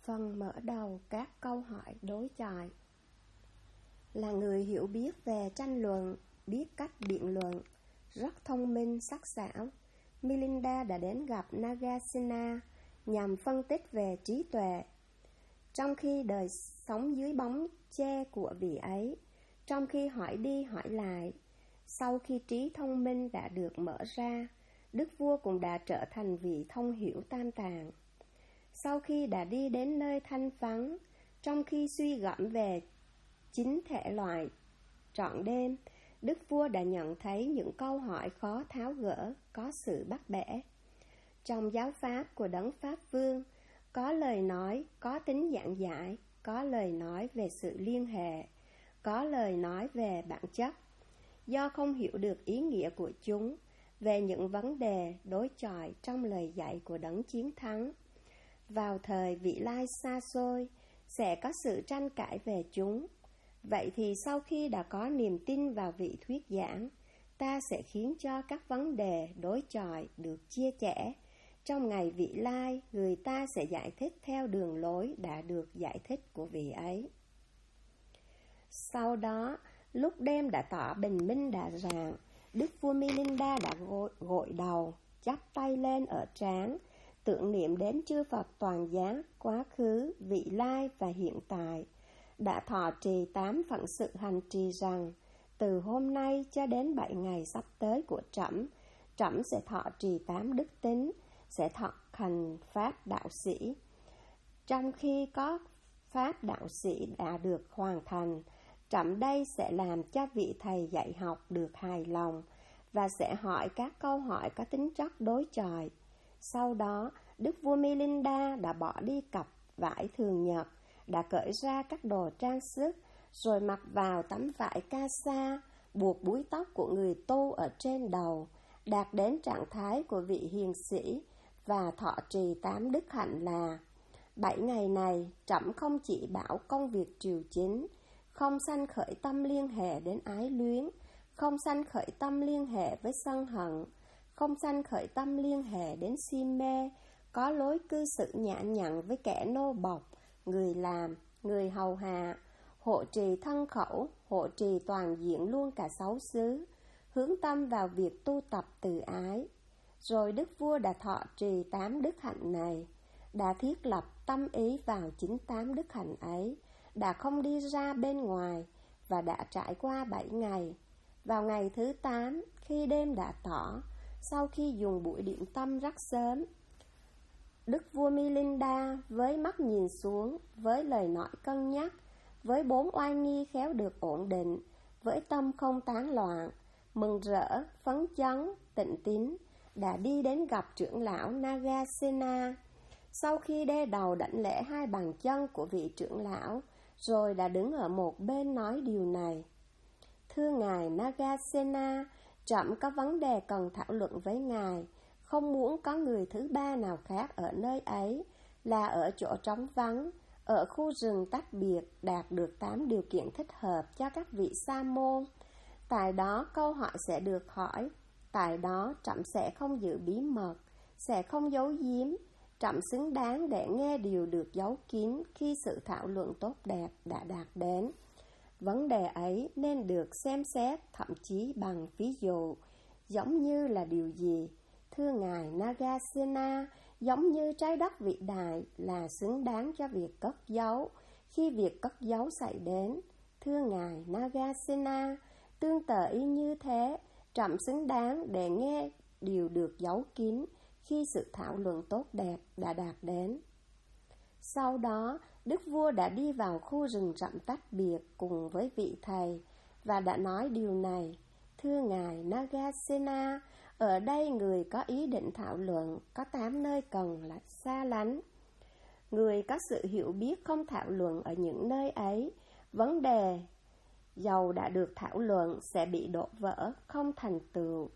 Phần mở đầu các câu hỏi đối chọi. Là người hiểu biết về tranh luận, biết cách biện luận, rất thông minh sắc sảo, Milinda đã đến gặp Nagasena nhằm phân tích về trí tuệ. Trong khi đời sống dưới bóng che của vị ấy, trong khi hỏi đi hỏi lại, sau khi trí thông minh đã được mở ra, đức vua cũng đã trở thành vị thông hiểu tam tạng. Sau khi đã đi đến nơi thanh vắng, trong khi suy gẫm về chính thể loại trọn đêm, đức vua đã nhận thấy những câu hỏi khó tháo gỡ, có sự bắt bẻ. Trong giáo pháp của Đấng Pháp Vương, có lời nói có tính giảng giải, có lời nói về sự liên hệ, có lời nói về bản chất. Do không hiểu được ý nghĩa của chúng, về những vấn đề đối chọi trong lời dạy của Đấng Chiến Thắng, vào thời vị lai xa xôi, sẽ có sự tranh cãi về chúng. Vậy thì sau khi đã có niềm tin vào vị thuyết giảng, ta sẽ khiến cho các vấn đề đối chọi được chia sẻ. Trong ngày vị lai, người ta sẽ giải thích theo đường lối đã được giải thích của vị ấy. Sau đó, lúc đêm đã tỏ bình minh đã rạng, đức vua Milinda đã gội đầu, chắp tay lên ở trán, tưởng niệm đến chư Phật toàn giác, quá khứ, vị lai và hiện tại, đã thọ trì 8 phận sự hành trì rằng, từ hôm nay cho đến 7 ngày sắp tới của Trẫm, Trẫm sẽ thọ trì 8 đức tính, sẽ thọ hành pháp đạo sĩ. Trong khi có pháp đạo sĩ đã được hoàn thành, Trẫm đây sẽ làm cho vị thầy dạy học được hài lòng và sẽ hỏi các câu hỏi có tính chất đối chọi. Sau đó, đức vua Milinda đã bỏ đi cặp vải thường nhật, đã cởi ra các đồ trang sức, rồi mặc vào tấm vải ca sa, buộc búi tóc của người tu ở trên đầu, đạt đến trạng thái của vị hiền sĩ và thọ trì 8 đức hạnh là: 7 ngày này, Trẫm không chỉ bảo công việc triều chính, không sanh khởi tâm liên hệ đến ái luyến, không sanh khởi tâm liên hệ với sân hận, không sanh khởi tâm liên hệ đến si mê, có lối cư xử nhã nhặn với kẻ nô bộc, người làm, người hầu hạ, hộ trì thân khẩu, hộ trì toàn diện luôn cả 6 xứ, hướng tâm vào việc tu tập từ ái. Rồi đức vua đã thọ trì 8 đức hạnh này, đã thiết lập tâm ý vào chính 8 đức hạnh ấy, đã không đi ra bên ngoài và đã trải qua 7 ngày. Vào ngày thứ 8, khi đêm đã tỏ, sau khi dùng buổi điểm tâm rất sớm, đức vua Milinda với mắt nhìn xuống, với lời nói cân nhắc, với 4 oai nghi khéo được ổn định, với tâm không tán loạn, mừng rỡ, phấn chấn, tịnh tín, đã đi đến gặp trưởng lão Nagasena. Sau khi đê đầu đảnh lễ 2 bàn chân của vị trưởng lão, rồi đã đứng ở một bên nói điều này: Thưa ngài Nagasena, Trẫm có vấn đề cần thảo luận với ngài, không muốn có người thứ ba nào khác ở nơi ấy, là ở chỗ trống vắng, ở khu rừng tách biệt, đạt được 8 điều kiện thích hợp cho các vị sa môn. Tại đó câu hỏi sẽ được hỏi, tại đó Trẫm sẽ không giữ bí mật, sẽ không giấu giếm. Trẫm xứng đáng để nghe điều được giấu kín khi sự thảo luận tốt đẹp đã đạt đến. Vấn đề ấy nên được xem xét thậm chí bằng ví dụ, giống như là điều gì? Thưa ngài Nagasena, giống như trái đất vĩ đại là xứng đáng cho việc cất giấu khi việc cất giấu xảy đến. Thưa ngài Nagasena, tương tự y như thế, Trẫm xứng đáng để nghe điều được giấu kín khi sự thảo luận tốt đẹp đã đạt đến. Sau đó, đức vua đã đi vào khu rừng rậm tách biệt cùng với vị thầy và đã nói điều này: Thưa ngài Nagasena, ở đây người có ý định thảo luận có 8 nơi cần là xa lánh. Người có sự hiểu biết không thảo luận ở những nơi ấy, vấn đề dầu đã được thảo luận sẽ bị đổ vỡ, không thành tựu.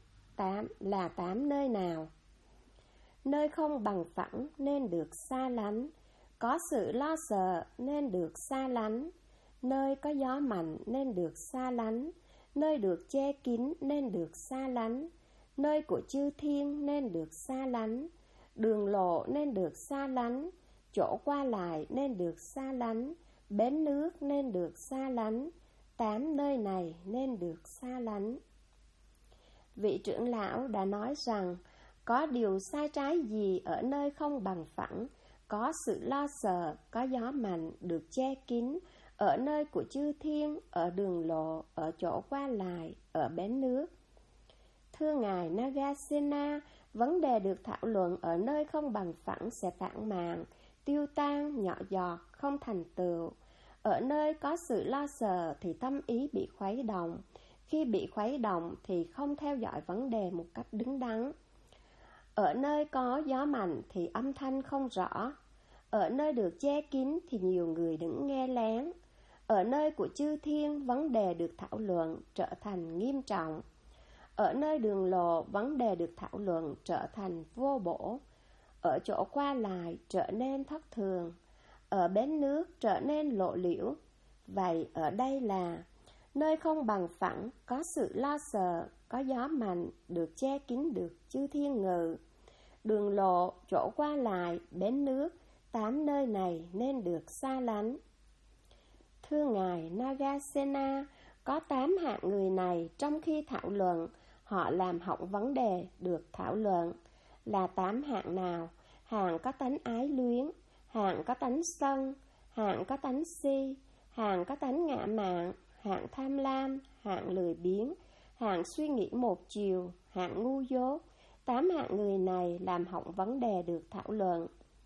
8 nơi nào? Nơi không bằng phẳng nên được xa lánh, có sự lo sợ nên được xa lánh, nơi có gió mạnh nên được xa lánh, nơi được che kín nên được xa lánh, nơi của chư thiên nên được xa lánh, đường lộ nên được xa lánh, chỗ qua lại nên được xa lánh, bến nước nên được xa lánh, 8 nơi này nên được xa lánh. Vị trưởng lão đã nói rằng, có điều sai trái gì ở nơi không bằng phẳng, có sự lo sợ, có gió mạnh được che kín, ở nơi của chư thiên, ở đường lộ, ở chỗ qua lại, ở bến nước. Thưa Ngài Nagasena, vấn đề được thảo luận ở nơi không bằng phẳng sẽ tản mạn, tiêu tan, nhỏ giọt, không thành tựu. Ở nơi có sự lo sợ thì tâm ý bị khuấy động. Khi bị khuấy động thì không theo dõi vấn đề một cách đứng đắn. Ở nơi có gió mạnh thì âm thanh không rõ. Ở nơi được che kín thì nhiều người đứng nghe lén. Ở nơi của chư thiên, vấn đề được thảo luận trở thành nghiêm trọng. Ở nơi đường lộ, vấn đề được thảo luận trở thành vô bổ. Ở chỗ qua lại trở nên thất thường. Ở bến nước trở nên lộ liễu. Vậy ở đây là nơi không bằng phẳng, có sự lo sợ, có gió mạnh, được che kín được chư thiên ngự. Đường lộ, chỗ qua lại, bến nước, 8 nơi này nên được xa lánh. Thưa Ngài Nagasena, có 8 hạng người này trong khi thảo luận, họ làm hỏng vấn đề được thảo luận. Là 8 hạng nào? Hạng có tánh ái luyến, hạng có tánh sân, hạng có tánh si, hạng có tánh ngã mạn, hạng tham lam, hạng lười biếng, hạng suy nghĩ một chiều, hạng ngu dốt. 8 hạng người này làm hỏng vấn đề được thảo luận.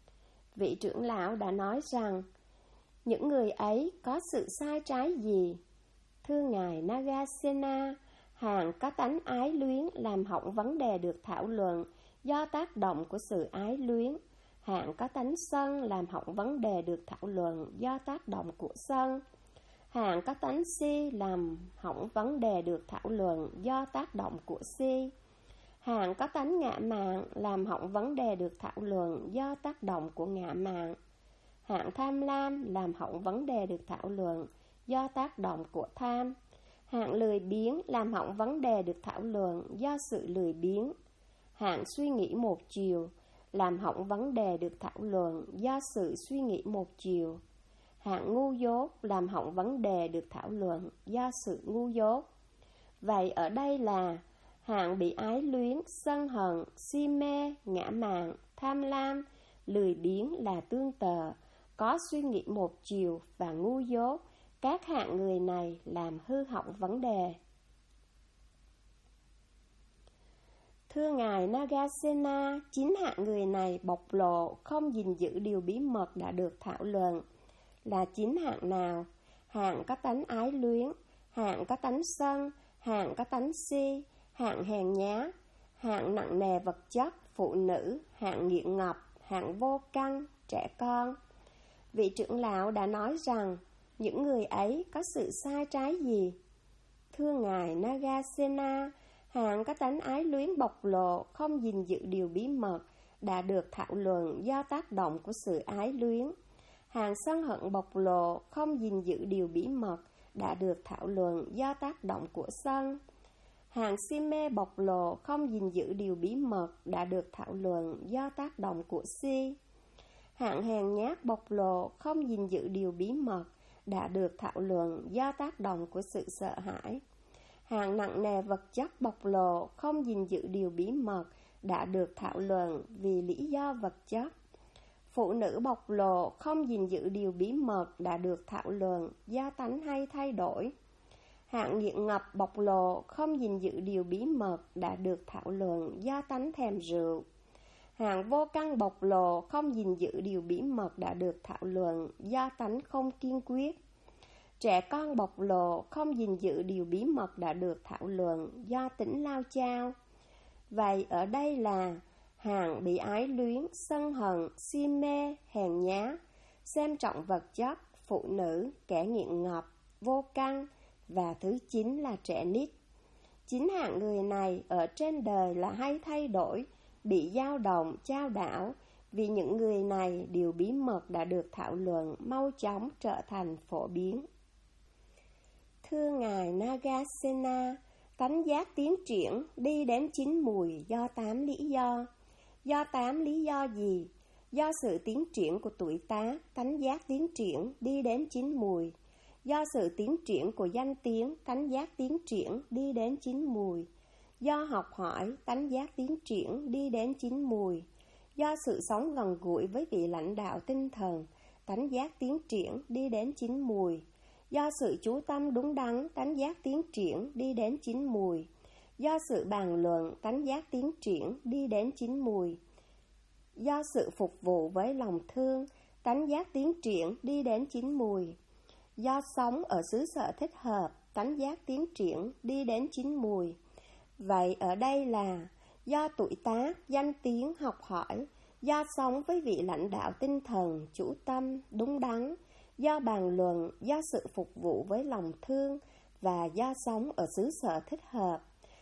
Vị trưởng lão đã nói rằng, những người ấy có sự sai trái gì? Thưa Ngài Nagasena, hạng có tánh ái luyến làm hỏng vấn đề được thảo luận do tác động của sự ái luyến. Hạng có tánh sân làm hỏng vấn đề được thảo luận do tác động của sân. Hạng có tánh si làm hỏng vấn đề được thảo luận do tác động của si. Hạng có tánh ngã mạn làm hỏng vấn đề được thảo luận do tác động của ngã mạn. Hạng tham lam làm hỏng vấn đề được thảo luận do tác động của tham. Hạng lười biếng làm hỏng vấn đề được thảo luận do sự lười biếng. Hạng suy nghĩ một chiều làm hỏng vấn đề được thảo luận do sự suy nghĩ một chiều. Hạng ngu dốt làm hỏng vấn đề được thảo luận do sự ngu dốt. Vậy ở đây là hạng bị ái luyến, sân hận, si mê, ngã mạn, tham lam, lười biếng là tương tự, có suy nghĩ một chiều và ngu dốt. Các hạng người này làm hư hỏng vấn đề. Thưa Ngài Nagasena, 9 hạng người này bộc lộ, không gìn giữ điều bí mật đã được thảo luận. Là 9 hạng nào? Hạng có tánh ái luyến, hạng có tánh sân, hạng có tánh si, hạng hèn nhá, hạng nặng nề vật chất, phụ nữ, hạng nghiện ngập, hạng vô căn, trẻ con. Vị trưởng lão đã nói rằng, những người ấy có sự sai trái gì? Thưa Ngài Nagasena, hạng có tánh ái luyến bộc lộ, không gìn giữ điều bí mật đã được thảo luận do tác động của sự ái luyến. Hạng sân hận bộc lộ, không gìn giữ điều bí mật đã được thảo luận do tác động của sân. Hạng si mê bộc lộ, không gìn giữ điều bí mật đã được thảo luận do tác động của si. Hạng hèn nhát bộc lộ, không gìn giữ điều bí mật đã được thảo luận do tác động của sự sợ hãi. Hạng nặng nề vật chất bộc lộ, không gìn giữ điều bí mật đã được thảo luận vì lý do vật chất. Phụ nữ bộc lộ, không gìn giữ điều bí mật đã được thảo luận do tánh hay thay đổi. Hạng nghiện ngập bộc lộ, không gìn giữ điều bí mật đã được thảo luận do tánh thèm rượu. Hạng vô căn bộc lộ, không gìn giữ điều bí mật đã được thảo luận do tánh không kiên quyết. Trẻ con bộc lộ, không gìn giữ điều bí mật đã được thảo luận do tính lao chao. Vậy ở đây là hạng bị ái luyến, sân hận, si mê, hèn nhá, xem trọng vật chất, phụ nữ, kẻ nghiện ngập, vô căn, và thứ 9 là trẻ nít. 9 hạng người này ở trên đời là hay thay đổi, bị dao động, chao đảo, vì những người này điều bí mật đã được thảo luận mau chóng trở thành phổ biến. Thưa Ngài Nagasena, tánh giác tiến triển đi đến chín mùi do 8 lý do. Do 8 lý do gì? Do sự tiến triển của tuổi tác, tánh giác tiến triển đi đến chín mùi. Do sự tiến triển của danh tiếng, tánh giác tiến triển đi đến chín mùi. Do học hỏi, tánh giác tiến triển đi đến chín mùi. Do sự sống gần gũi với vị lãnh đạo tinh thần, tánh giác tiến triển đi đến chín mùi. Do sự chú tâm đúng đắn, tánh giác tiến triển đi đến chín mùi. Do sự bàn luận, tánh giác tiến triển đi đến chín mùi. Do sự phục vụ với lòng thương, tánh giác tiến triển đi đến chín mùi. Do sống ở xứ sở thích hợp, tánh giác tiến triển đi đến chín mùi. Vậy ở đây là do tuổi tác, danh tiếng, học hỏi, do sống với vị lãnh đạo tinh thần, chủ tâm, đúng đắn, do bàn luận, do sự phục vụ với lòng thương và do sống ở xứ sở thích hợp.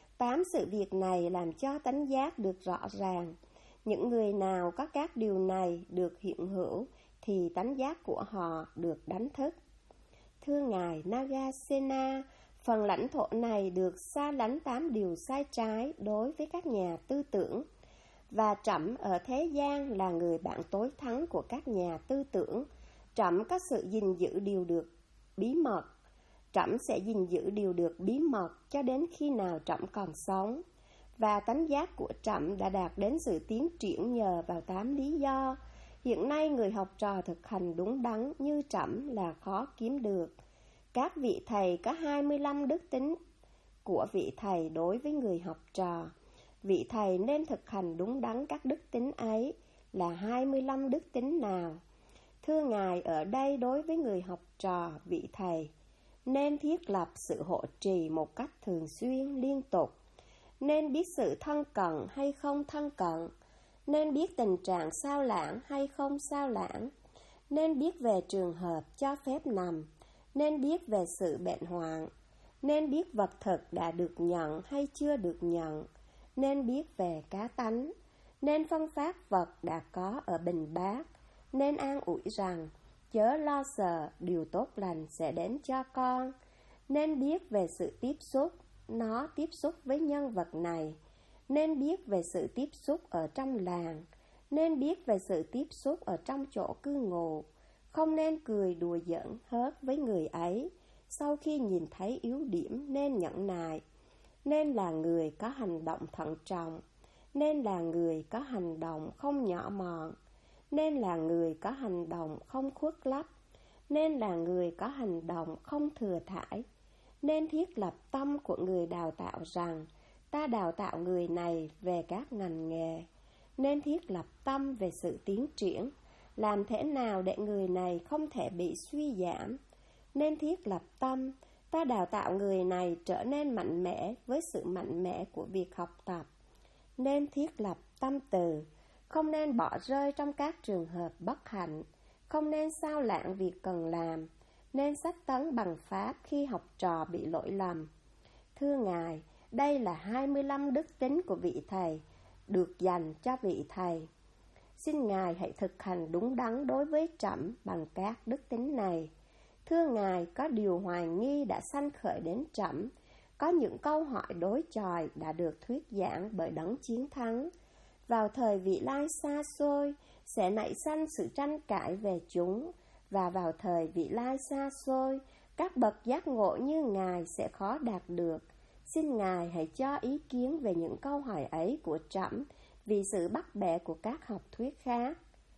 8 sự việc này làm cho tánh giác được rõ ràng. Những người nào có các điều này được hiện hữu thì tánh giác của họ được đánh thức. Thưa Ngài Nagasena, phần lãnh thổ này được xa lánh 8 điều sai trái đối với các nhà tư tưởng, và Trẫm ở thế gian là người bạn tối thắng của các nhà tư tưởng. Trẫm có sự gìn giữ điều được bí mật. Trẫm sẽ gìn giữ điều được bí mật cho đến khi nào Trẫm còn sống. Và tánh giác của Trẫm đã đạt đến sự tiến triển nhờ vào 8 lý do. Hiện nay người học trò thực hành đúng đắn như Trẫm là khó kiếm được. Các vị thầy có 25 đức tính của vị thầy đối với người học trò. Vị thầy nên thực hành đúng đắn các đức tính ấy là 25 đức tính nào? Thưa Ngài, ở đây đối với người học trò, vị thầy nên thiết lập sự hộ trì một cách thường xuyên, liên tục. Nên biết sự thân cận hay không thân cận. Nên biết tình trạng sao lãng hay không sao lãng. Nên biết về trường hợp cho phép nằm. Nên biết về sự bệnh hoạn. Nên biết vật thực đã được nhận hay chưa được nhận. Nên biết về cá tánh. Nên phân phát vật đã có ở bình bát. Nên an ủi rằng chớ lo sợ, điều tốt lành sẽ đến cho con. Nên biết về sự tiếp xúc, nó tiếp xúc với nhân vật này. Nên biết về sự tiếp xúc ở trong làng. Nên biết về sự tiếp xúc ở trong chỗ cư ngụ. Không nên cười đùa giỡn hớt với người ấy. Sau khi nhìn thấy yếu điểm nên nhẫn nại. Nên là người có hành động thận trọng. Nên là người có hành động không nhỏ mọn. Nên là người có hành động không khuất lấp. Nên là người có hành động không thừa thãi. Nên thiết lập tâm của người đào tạo rằng ta đào tạo người này về các ngành nghề. Nên thiết lập tâm về sự tiến triển, làm thế nào để người này không thể bị suy giảm. Nên thiết lập tâm, ta đào tạo người này trở nên mạnh mẽ với sự mạnh mẽ của việc học tập. Nên thiết lập tâm từ, không nên bỏ rơi trong các trường hợp bất hạnh, không nên sao lãng việc cần làm, nên sách tấn bằng pháp khi học trò bị lỗi lầm. Thưa Ngài, đây là 25 đức tính của vị thầy, được dành cho vị thầy. Xin Ngài hãy thực hành đúng đắn đối với Trẫm bằng các đức tính này. Thưa Ngài, có điều hoài nghi đã sanh khởi đến Trẫm, có những câu hỏi đối chọi đã được thuyết giảng bởi đấng chiến thắng. Vào thời vị lai xa xôi, sẽ nảy sanh sự tranh cãi về chúng, và vào thời vị lai xa xôi, các bậc giác ngộ như Ngài sẽ khó đạt được. Xin Ngài hãy cho ý kiến về những câu hỏi ấy của Trẫm vì sự bắt bẻ của các học thuyết khác.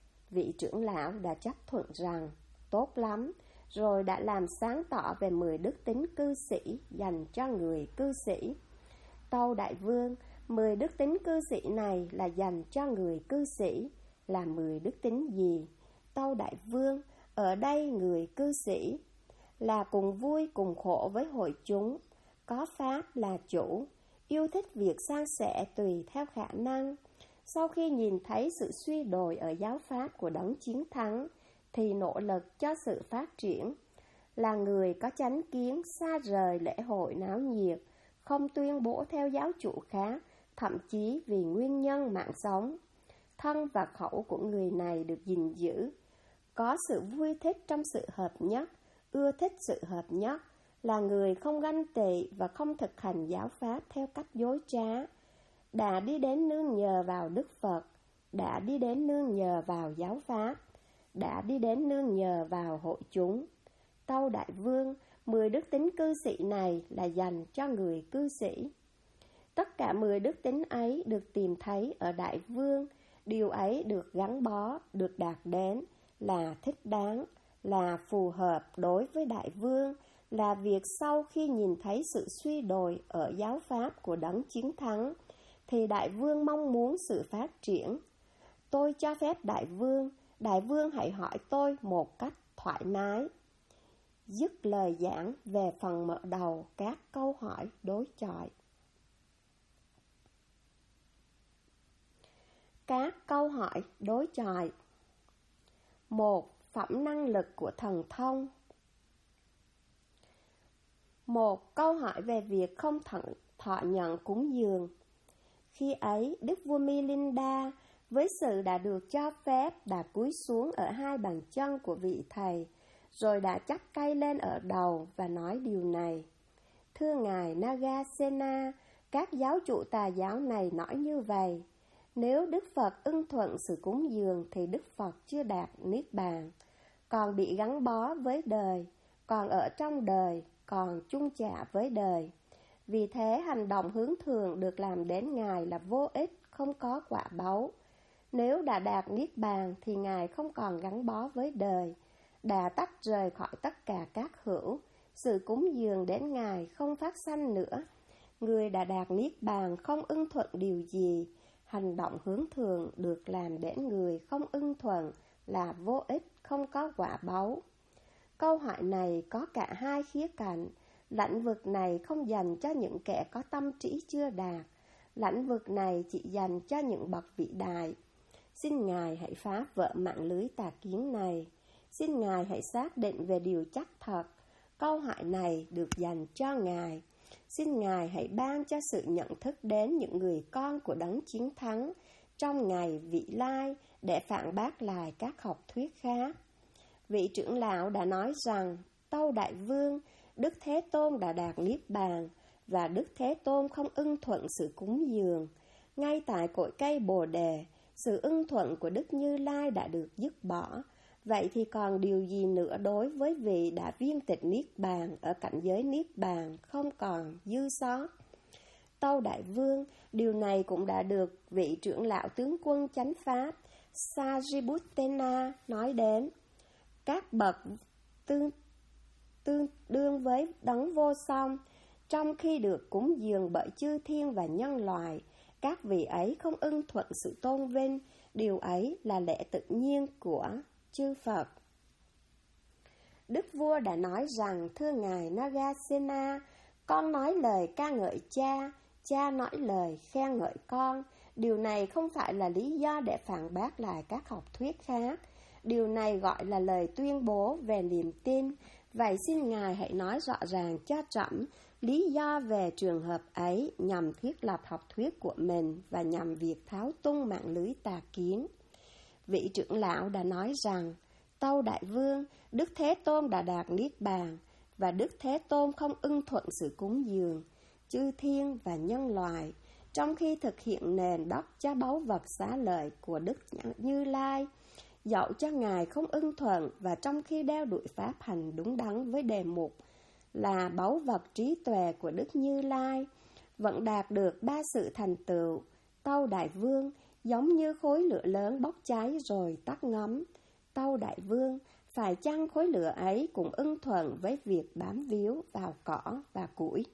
Vị trưởng lão đã chấp thuận rằng, tốt lắm, rồi đã làm sáng tỏ về 10 đức tính cư sĩ dành cho người cư sĩ. Tâu Đại Vương, 10 đức tính cư sĩ này là dành cho người cư sĩ, là 10 đức tính gì? Tâu Đại Vương, ở đây người cư sĩ là cùng vui cùng khổ với hội chúng, có pháp là chủ, yêu thích việc san sẻ tùy theo khả năng. Sau khi nhìn thấy sự suy đồi ở giáo pháp của đấng chiến thắng, thì nỗ lực cho sự phát triển, là người có chánh kiến xa rời lễ hội náo nhiệt, không tuyên bố theo giáo chủ khác, thậm chí vì nguyên nhân mạng sống. Thân và khẩu của người này được gìn giữ, có sự vui thích trong sự hợp nhất, ưa thích sự hợp nhất, là người không ganh tị và không thực hành giáo pháp theo cách dối trá, đã đi đến nương nhờ vào Đức Phật, đã đi đến nương nhờ vào giáo pháp, đã đi đến nương nhờ vào hội chúng. Tâu Đại Vương, 10 đức tính cư sĩ này là dành cho người cư sĩ. Tất cả 10 đức tính ấy được tìm thấy ở Đại Vương, điều ấy được gắn bó, được đạt đến, là thích đáng, là phù hợp đối với Đại Vương, là việc sau khi nhìn thấy sự suy đồi ở giáo pháp của đấng chiến thắng, thì Đại Vương mong muốn sự phát triển. Tôi cho phép Đại Vương hãy hỏi tôi một cách thoải mái. Dứt lời giảng về phần mở đầu các câu hỏi đối chọi. Các câu hỏi đối chọi. 1. Phẩm năng lực của thần thông. 1. Câu hỏi về việc không thọ nhận cúng dường. Khi ấy, Đức vua Milinda với sự đã được cho phép đã cúi xuống ở hai bàn chân của vị thầy, rồi đã chắp tay lên ở đầu và nói điều này. Thưa ngài Nagasena, các giáo chủ tà giáo này nói như vậy. Nếu Đức Phật ưng thuận sự cúng dường thì Đức Phật chưa đạt Niết Bàn, còn bị gắn bó với đời, còn ở trong đời, còn chung chạ với đời. Vì thế hành động hướng thường được làm đến Ngài là vô ích, không có quả báu. Nếu đã đạt Niết Bàn thì Ngài không còn gắn bó với đời, đã tách rời khỏi tất cả các hữu. Sự cúng dường đến Ngài không phát sanh nữa. Người đã đạt Niết Bàn không ưng thuận điều gì. Hành động hướng thường được làm đến người không ưng thuận là vô ích, không có quả báu. Câu hỏi này có cả hai khía cạnh. Lãnh vực này không dành cho những kẻ có tâm trí chưa đạt. Lãnh vực này chỉ dành cho những bậc vĩ đại. Xin Ngài hãy phá vỡ mạng lưới tà kiến này. Xin Ngài hãy xác định về điều chắc thật. Câu hỏi này được dành cho Ngài. Xin Ngài hãy ban cho sự nhận thức đến những người con của đấng chiến thắng trong ngày vị lai để phản bác lại các học thuyết khác. Vị trưởng lão đã nói rằng, Tâu Đại Vương, Đức Thế Tôn đã đạt Niết Bàn, và Đức Thế Tôn không ưng thuận sự cúng dường. Ngay tại cội cây Bồ Đề, sự ưng thuận của Đức Như Lai đã được dứt bỏ. Vậy thì còn điều gì nữa đối với vị đã viên tịch Niết Bàn ở cảnh giới Niết Bàn không còn dư sót? Tâu Đại Vương, điều này cũng đã được vị trưởng lão tướng quân chánh pháp Sariputta nói đến. Các bậc tương đương với đấng vô song, trong khi được cúng dường bởi chư thiên và nhân loại, các vị ấy không ưng thuận sự tôn vinh. Điều ấy là lẽ tự nhiên của chư Phật. Đức vua đã nói rằng, thưa ngài Nagasena, con nói lời ca ngợi cha, cha nói lời khen ngợi con. Điều này không phải là lý do để phản bác lại các học thuyết khác. Điều này gọi là lời tuyên bố về niềm tin. Vậy xin ngài hãy nói rõ ràng cho trẫm lý do về trường hợp ấy nhằm thiết lập học thuyết của mình và nhằm việc tháo tung mạng lưới tà kiến. Vị trưởng lão đã nói rằng, Tâu Đại Vương, Đức Thế Tôn đã đạt Niết Bàn, và Đức Thế Tôn không ưng thuận sự cúng dường, chư thiên và nhân loại, trong khi thực hiện nền đất cho báu vật xá lợi của Đức Như Lai. Dẫu cho Ngài không ưng thuận và trong khi đeo đuổi pháp hành đúng đắn với đề mục là báu vật trí tuệ của Đức Như Lai, vẫn đạt được ba sự thành tựu. Tâu Đại Vương, giống như khối lửa lớn bốc cháy rồi tắt ngấm. Tâu Đại Vương, phải chăng khối lửa ấy cũng ưng thuận với việc bám víu vào cỏ và củi?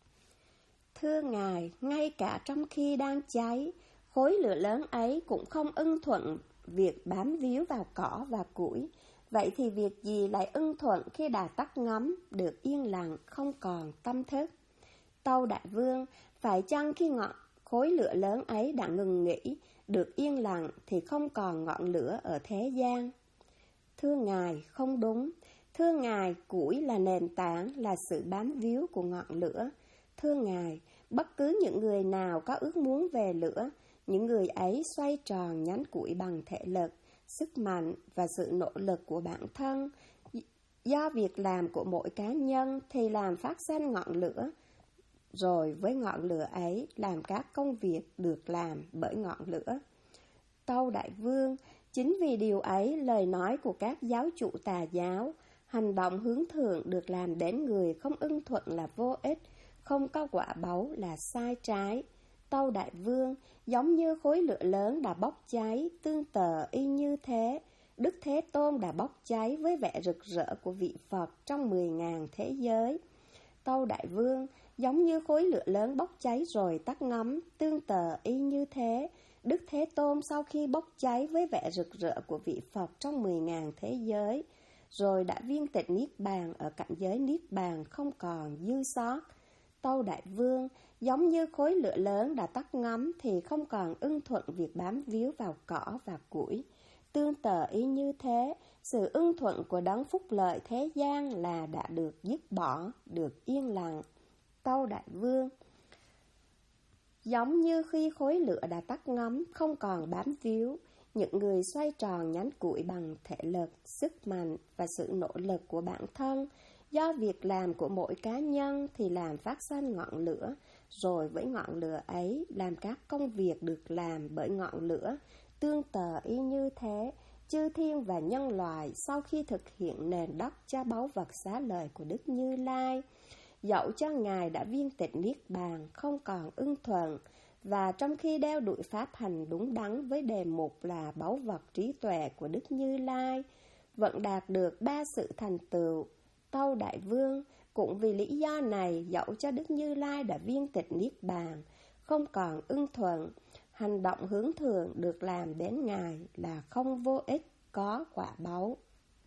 Thưa Ngài, ngay cả trong khi đang cháy, khối lửa lớn ấy cũng không ưng thuận việc bám víu vào cỏ và củi. Vậy thì việc gì lại ưng thuận khi đã tắt ngấm, được yên lặng, không còn tâm thức? Tâu Đại Vương, phải chăng khi khối lửa lớn ấy đã ngừng nghỉ, được yên lặng thì không còn ngọn lửa ở thế gian? Thưa Ngài, không đúng. Thưa Ngài, củi là nền tảng, là sự bám víu của ngọn lửa. Thưa Ngài, bất cứ những người nào có ước muốn về lửa, những người ấy xoay tròn nhánh củi bằng thể lực, sức mạnh và sự nỗ lực của bản thân. Do việc làm của mỗi cá nhân thì làm phát sinh ngọn lửa, rồi với ngọn lửa ấy làm các công việc được làm bởi ngọn lửa. Tâu Đại Vương, chính vì điều ấy, lời nói của các giáo chủ tà giáo, hành động hướng thượng được làm đến người không ưng thuận là vô ích, không có quả báu là sai trái. Tâu Đại Vương, giống như khối lửa lớn đã bốc cháy, tương tự y như thế, Đức Thế Tôn đã bốc cháy với vẻ rực rỡ của vị Phật trong 10.000 thế giới. Tâu Đại Vương, giống như khối lửa lớn bốc cháy rồi tắt ngấm, tương tự y như thế, Đức Thế Tôn sau khi bốc cháy với vẻ rực rỡ của vị Phật trong 10.000 thế giới, rồi đã viên tịch Niết Bàn ở cảnh giới Niết Bàn không còn dư sót. Tâu Đại Vương, giống như khối lửa lớn đã tắt ngấm thì không còn ưng thuận việc bám víu vào cỏ và củi. Tương tự y như thế, sự ưng thuận của đấng phúc lợi thế gian là đã được dứt bỏ, được yên lặng. Tâu Đại Vương, giống như khi khối lửa đã tắt ngấm, không còn bám víu, những người xoay tròn nhánh củi bằng thể lực, sức mạnh và sự nỗ lực của bản thân, do việc làm của mỗi cá nhân thì làm phát sinh ngọn lửa, rồi với ngọn lửa ấy làm các công việc được làm bởi ngọn lửa. Tương tự y như thế, chư thiên và nhân loại sau khi thực hiện nền đất cho báu vật xá lợi của Đức Như Lai, dẫu cho Ngài đã viên tịch Niết Bàn không còn ưng thuận, và trong khi đeo đuổi pháp hành đúng đắn với đề mục là báu vật trí tuệ của Đức Như Lai, vẫn đạt được 3 sự thành tựu. Tâu Đại Vương, cũng vì lý do này, dẫu cho Đức Như Lai đã viên tịch Niết Bàn không còn ưng thuận, hành động hướng thượng được làm đến Ngài là không vô ích, có quả báu.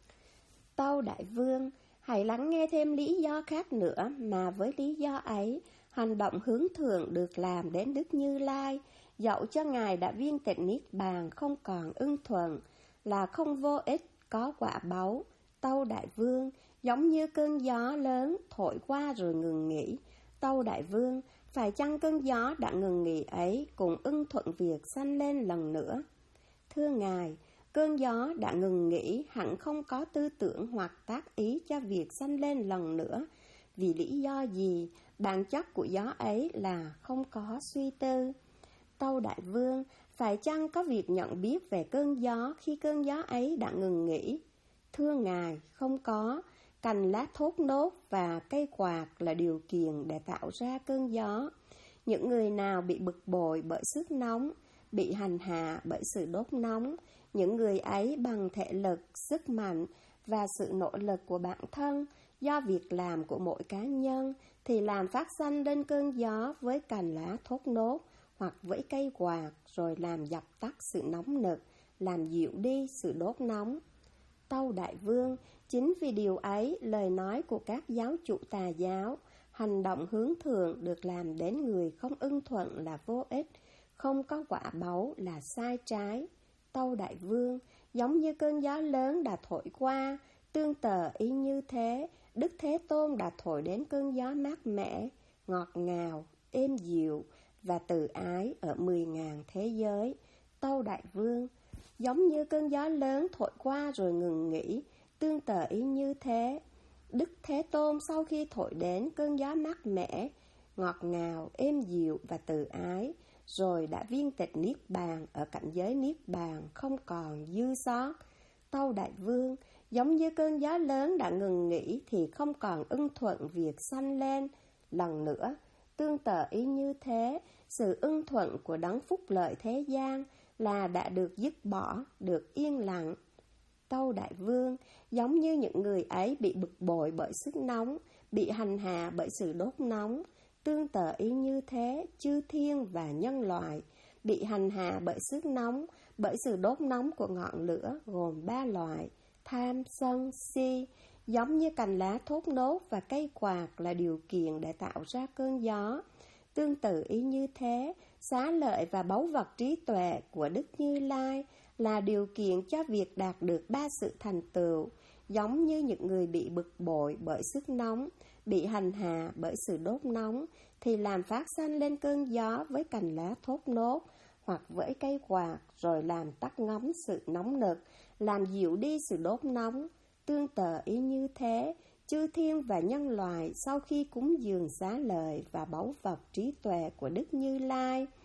Tâu Đại Vương, hãy lắng nghe thêm lý do khác nữa, mà với lý do ấy, hành động hướng thượng được làm đến Đức Như Lai, dẫu cho Ngài đã viên tịch Niết Bàn không còn ưng thuận, là không vô ích, có quả báu. Tâu Đại Vương, giống như cơn gió lớn thổi qua rồi ngừng nghỉ. Tâu Đại Vương, phải chăng cơn gió đã ngừng nghỉ ấy cũng ưng thuận việc sanh lên lần nữa? Thưa Ngài, cơn gió đã ngừng nghỉ hẳn không có tư tưởng hoặc tác ý cho việc sanh lên lần nữa. Vì lý do gì? Bản chất của gió ấy là không có suy tư. Tâu Đại Vương, phải chăng có việc nhận biết về cơn gió khi cơn gió ấy đã ngừng nghỉ? Thưa Ngài, không có. Cành lá thốt nốt và cây quạt là điều kiện để tạo ra cơn gió. Những người nào bị bực bội bởi sức nóng, bị hành hạ bởi sự đốt nóng, những người ấy bằng thể lực, sức mạnh và sự nỗ lực của bản thân, do việc làm của mỗi cá nhân, thì làm phát sinh lên cơn gió với cành lá thốt nốt hoặc với cây quạt, rồi làm dập tắt sự nóng nực, làm dịu đi sự đốt nóng. Tâu Đại Vương, chính vì điều ấy, lời nói của các giáo chủ tà giáo, hành động hướng thượng được làm đến người không ưng thuận là vô ích, không có quả báu là sai trái. Tâu Đại Vương, giống như cơn gió lớn đã thổi qua, tương tự y như thế, Đức Thế Tôn đã thổi đến cơn gió mát mẻ, ngọt ngào, êm dịu và từ ái ở 10.000 thế giới. Tâu Đại Vương, giống như cơn gió lớn thổi qua rồi ngừng nghỉ, tương tự y như thế, Đức Thế Tôn sau khi thổi đến cơn gió mát mẻ, ngọt ngào, êm dịu và từ ái, rồi đã viên tịch Niết Bàn ở cảnh giới Niết Bàn không còn dư sót. Tâu Đại Vương, giống như cơn gió lớn đã ngừng nghỉ thì không còn ưng thuận việc sanh lên lần nữa. Tương tự ý như thế, sự ưng thuận của đấng phúc lợi thế gian là đã được dứt bỏ, được yên lặng. Tâu Đại Vương, giống như những người ấy bị bực bội bởi sức nóng, bị hành hạ bởi sự đốt nóng, tương tự ý như thế, chư thiên và nhân loại bị hành hạ bởi sức nóng, bởi sự đốt nóng của ngọn lửa gồm 3 loại: tham, sân, si, giống như cành lá thốt nốt và cây quạt là điều kiện để tạo ra cơn gió. Tương tự ý như thế, xá lợi và báu vật trí tuệ của Đức Như Lai là điều kiện cho việc đạt được 3 sự thành tựu, giống như những người bị bực bội bởi sức nóng, bị hành hạ bởi sự đốt nóng, thì làm phát sanh lên cơn gió với cành lá thốt nốt, hoặc với cây quạt, rồi làm tắt ngấm sự nóng nực, làm dịu đi sự đốt nóng. Tương tự ý như thế, chư thiên và nhân loại sau khi cúng dường xá lợi và báu vật trí tuệ của Đức Như Lai,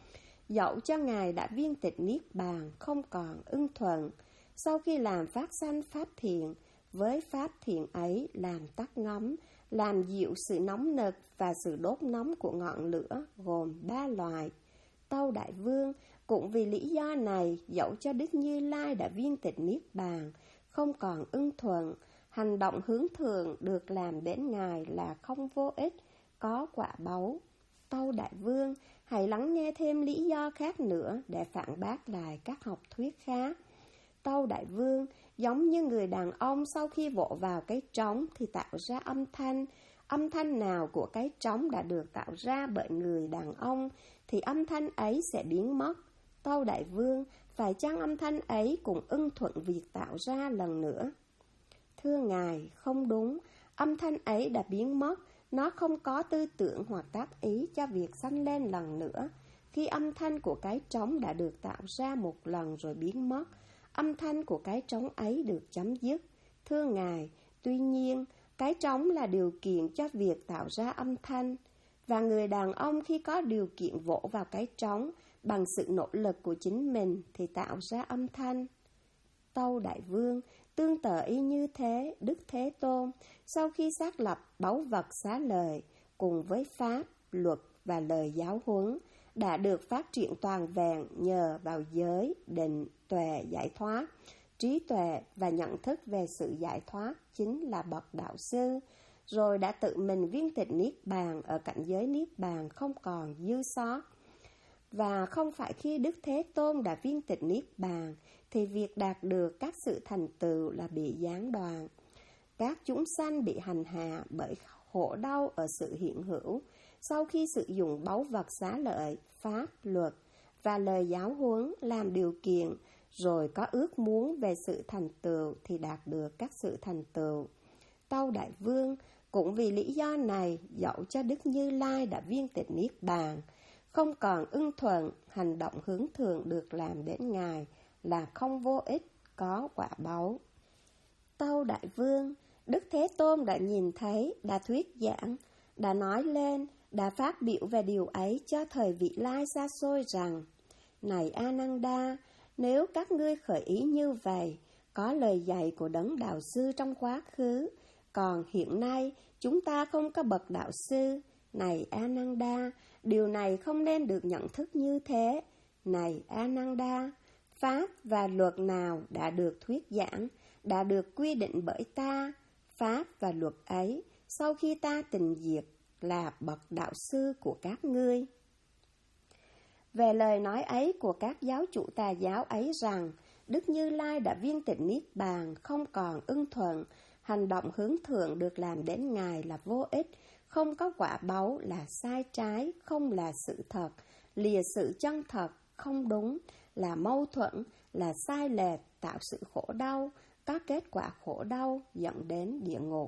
dẫu cho Ngài đã viên tịch niết bàn không còn ưng thuận. Sau khi làm phát sanh pháp thiện, với pháp thiện ấy làm tắt ngấm, làm dịu sự nóng nực và sự đốt nóng của ngọn lửa gồm 3 loại. Tâu Đại Vương, cũng vì lý do này, dẫu cho Đức Như Lai đã viên tịch niết bàn không còn ưng thuận, hành động hướng thượng được làm đến Ngài là không vô ích, có quả báu. Tâu Đại Vương, hãy lắng nghe thêm lý do khác nữa để phản bác lại các học thuyết khác. Tâu Đại Vương, giống như người đàn ông sau khi vỗ vào cái trống thì tạo ra âm thanh nào của cái trống đã được tạo ra bởi người đàn ông thì âm thanh ấy sẽ biến mất. Tâu Đại Vương, phải chăng âm thanh ấy cũng ưng thuận việc tạo ra lần nữa? Thưa Ngài, không đúng, âm thanh ấy đã biến mất, nó không có tư tưởng hoặc tác ý cho việc sanh lên lần nữa. Khi âm thanh của cái trống đã được tạo ra một lần rồi biến mất, âm thanh của cái trống ấy được chấm dứt. Thưa Ngài, tuy nhiên, cái trống là điều kiện cho việc tạo ra âm thanh, và người đàn ông khi có điều kiện vỗ vào cái trống bằng sự nỗ lực của chính mình thì tạo ra âm thanh. Tâu Đại Vương, tương tự y như thế, Đức Thế Tôn, sau khi xác lập báu vật xá lợi, cùng với pháp, luật và lời giáo huấn, đã được phát triển toàn vẹn nhờ vào giới, định, tuệ, giải thoát. Trí tuệ và nhận thức về sự giải thoát chính là bậc đạo sư, rồi đã tự mình viên tịch niết bàn ở cảnh giới niết bàn không còn dư sót. Và không phải khi Đức Thế Tôn đã viên tịch niết bàn thì việc đạt được các sự thành tựu là bị gián đoạn. Các chúng sanh bị hành hạ bởi khổ đau ở sự hiện hữu sau khi sử dụng báu vật xá lợi, pháp, luật và lời giáo huấn làm điều kiện, rồi có ước muốn về sự thành tựu thì đạt được các sự thành tựu. Tâu Đại Vương, cũng vì lý do này, dẫu cho Đức Như Lai đã viên tịch niết bàn không còn ưng thuận, hành động hướng thượng được làm đến Ngài là không vô ích, có quả báu. Tâu Đại Vương, Đức Thế Tôn đã nhìn thấy, đã thuyết giảng, đã nói lên, đã phát biểu về điều ấy cho thời vị lai xa xôi rằng: Này Ananda, nếu các ngươi khởi ý như vậy, có lời dạy của đấng đạo sư trong quá khứ, còn hiện nay chúng ta không có bậc đạo sư. Này Ananda, điều này không nên được nhận thức như thế. Này Ananda, pháp và luật nào đã được thuyết giảng, đã được quy định bởi ta, pháp và luật ấy, sau khi ta tình diệt, là bậc đạo sư của các ngươi. Về lời nói ấy của các giáo chủ tà giáo ấy rằng Đức Như Lai đã viên tịch niết bàn không còn ưng thuận, hành động hướng thượng được làm đến Ngài là vô ích, không có quả báu, là sai trái, không là sự thật, lìa sự chân thật, không đúng, là mâu thuẫn, là sai lệch, tạo sự khổ đau, có kết quả khổ đau dẫn đến địa ngục.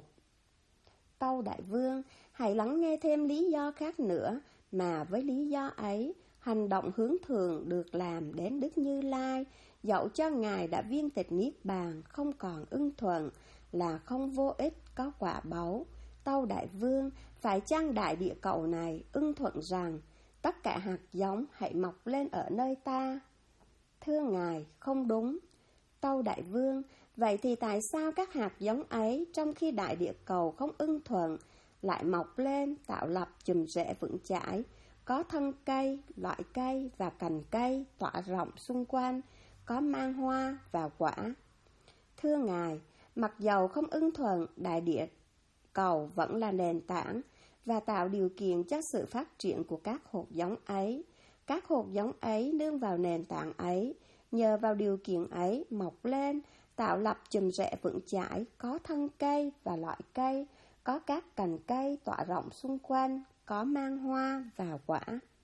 Tâu Đại Vương, hãy lắng nghe thêm lý do khác nữa, mà với lý do ấy, hành động hướng thượng được làm đến Đức Như Lai, dẫu cho Ngài đã viên tịch niết bàn không còn ưng thuận, là không vô ích, có quả báu. Tâu Đại Vương, phải chăng đại địa cầu này ưng thuận rằng tất cả hạt giống hãy mọc lên ở nơi ta? Thưa Ngài, không đúng. Tâu Đại Vương, vậy thì tại sao các hạt giống ấy trong khi đại địa cầu không ưng thuận lại mọc lên, tạo lập chùm rễ vững chãi, có thân cây, loại cây và cành cây tỏa rộng xung quanh, có mang hoa và quả? Thưa Ngài, mặc dầu không ưng thuận, đại địa cầu vẫn là nền tảng và tạo điều kiện cho sự phát triển của các hột giống ấy. Các hột giống ấy nương vào nền tảng ấy, nhờ vào điều kiện ấy mọc lên, tạo lập chùm rễ vững chãi, có thân cây và loại cây, có các cành cây tỏa rộng xung quanh, có mang hoa và quả.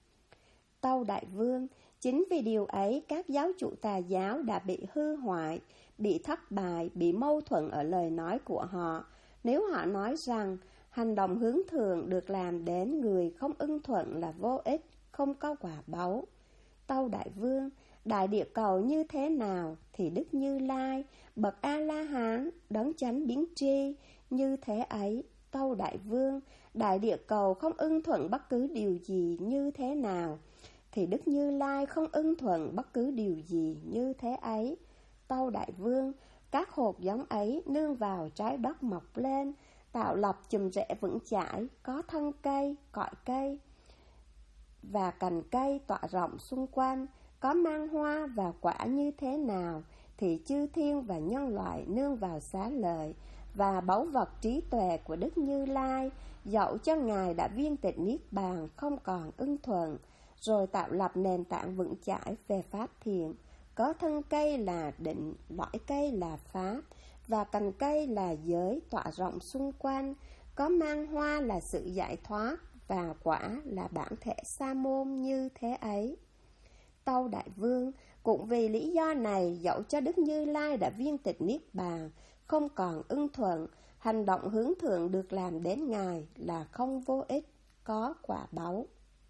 Tâu Đại Vương, chính vì điều ấy các giáo chủ tà giáo đã bị hư hoại, bị thất bại, bị mâu thuẫn ở lời nói của họ. Nếu họ nói rằng hành động hướng thượng được làm đến người không ưng thuận là vô ích, không có quả báu. Tâu Đại Vương, đại địa cầu như thế nào thì Đức Như Lai, bậc A-la-hán, đấng chánh biến tri, như thế ấy. Tâu Đại Vương, đại địa cầu không ưng thuận bất cứ điều gì như thế nào thì Đức Như Lai không ưng thuận bất cứ điều gì như thế ấy. Tâu Đại Vương, các hột giống ấy nương vào trái đất mọc lên, tạo lập chùm rễ vững chãi, có thân cây, cội cây và cành cây tỏa rộng xung quanh, có mang hoa và quả như thế nào, thì chư thiên và nhân loại nương vào xá lợi và báu vật trí tuệ của Đức Như Lai, dẫu cho Ngài đã viên tịch niết bàn không còn ưng thuận, rồi tạo lập nền tảng vững chãi về pháp thiện, có thân cây là định, lõi cây là pháp, và cành cây là giới tỏa rộng xung quanh, có mang hoa là sự giải thoát, và quả là bản thể sa môn như thế ấy. Tâu Đại Vương, cũng vì lý do này, dẫu cho Đức Như Lai đã viên tịch niết bàn, không còn ưng thuận, hành động hướng thượng được làm đến Ngài là không vô ích, có quả báu.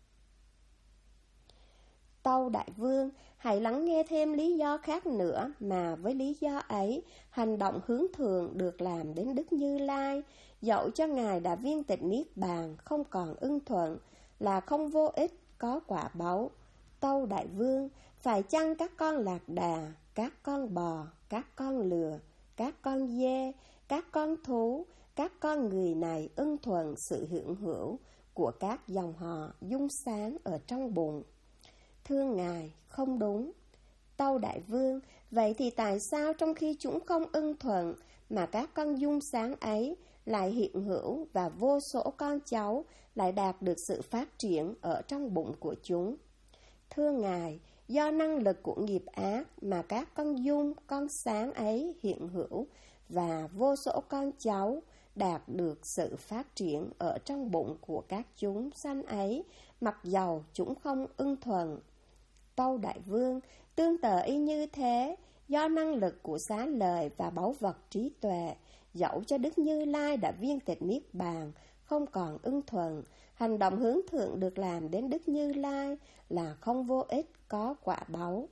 Tâu Đại Vương, hãy lắng nghe thêm lý do khác nữa, mà với lý do ấy, hành động hướng thượng được làm đến Đức Như Lai, dẫu cho Ngài đã viên tịch niết bàn, không còn ưng thuận, là không vô ích, có quả báu. Tâu Đại Vương, phải chăng các con lạc đà, các con bò, các con lừa, các con dê, các con thú, các con người này ưng thuận sự hưởng hữu của các dòng họ dung sáng ở trong bụng? Thưa Ngài, không đúng. Tâu Đại Vương, vậy thì tại sao trong khi chúng không ưng thuận mà các con dung sáng ấy lại hiện hữu và vô số con cháu lại đạt được sự phát triển ở trong bụng của chúng? Thưa Ngài, do năng lực của nghiệp ác mà các con dung, con sáng ấy hiện hữu và vô số con cháu đạt được sự phát triển ở trong bụng của các chúng sanh ấy, mặc dầu chúng không ưng thuận. Tâu Đại Vương, tương tự y như thế, do năng lực của xá lợi và báu vật trí tuệ, dẫu cho Đức Như Lai đã viên tịch niết bàn, không còn ưng thuận, hành động hướng thượng được làm đến Đức Như Lai là không vô ích, có quả báu.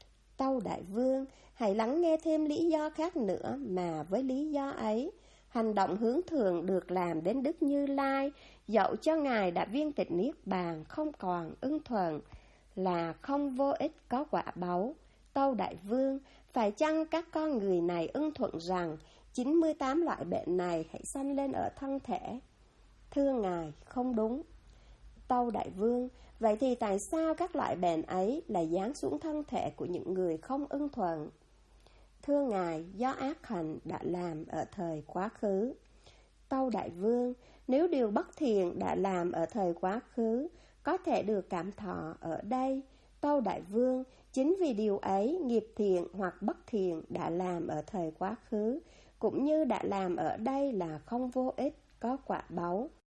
Tâu Đại Vương, hãy lắng nghe thêm lý do khác nữa, mà với lý do ấy, hành động hướng thượng được làm đến Đức Như Lai, dẫu cho Ngài đã viên tịch niết bàn, không còn ưng thuận, là không vô ích, có quả báu. Tâu Đại Vương, phải chăng các con người này ưng thuận rằng 98 loại bệnh này hãy sanh lên ở thân thể? Thưa Ngài, không đúng. Tâu Đại Vương, vậy thì tại sao các loại bệnh ấy lại giáng xuống thân thể của những người không ưng thuận? Thưa Ngài, do ác hạnh đã làm ở thời quá khứ. Tâu Đại Vương, nếu điều bất thiện đã làm ở thời quá khứ có thể được cảm thọ ở đây, Tâu Đại Vương, chính vì điều ấy, nghiệp thiện hoặc bất thiện đã làm ở thời quá khứ cũng như đã làm ở đây là không vô ích, có quả báu.